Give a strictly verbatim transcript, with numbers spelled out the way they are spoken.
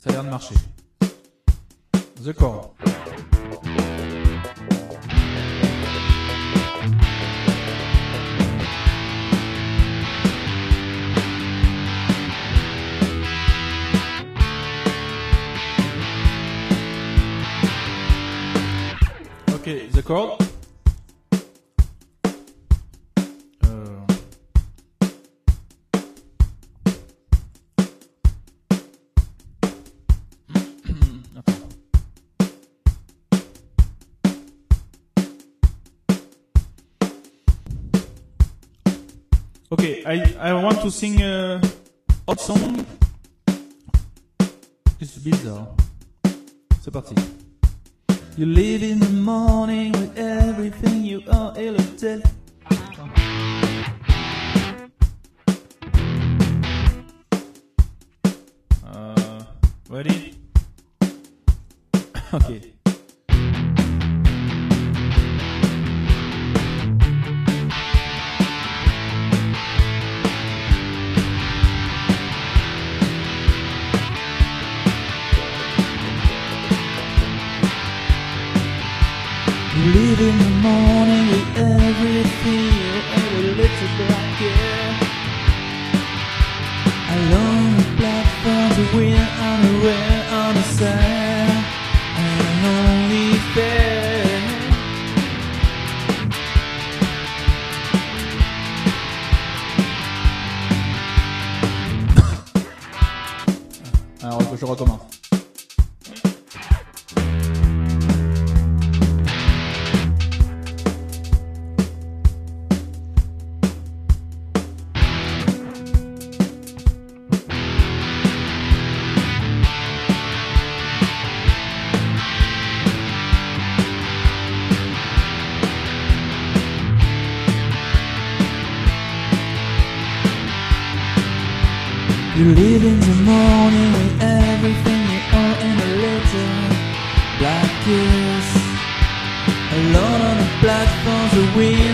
Ça a l'air de marcher. The chord. Okay, the chord. Euh... Okay, I I want to sing a hot song. It's bizarre. C'est parti. You live in the morning with everything you are a little. Uh, ready? Okay. You live in the morning with everything and a little black air. Along the platform, the wind unaware on the sand, and only fair. Alors je recommence. You live in the morning with everything you own in a little black kiss. Alone on the platform, the wind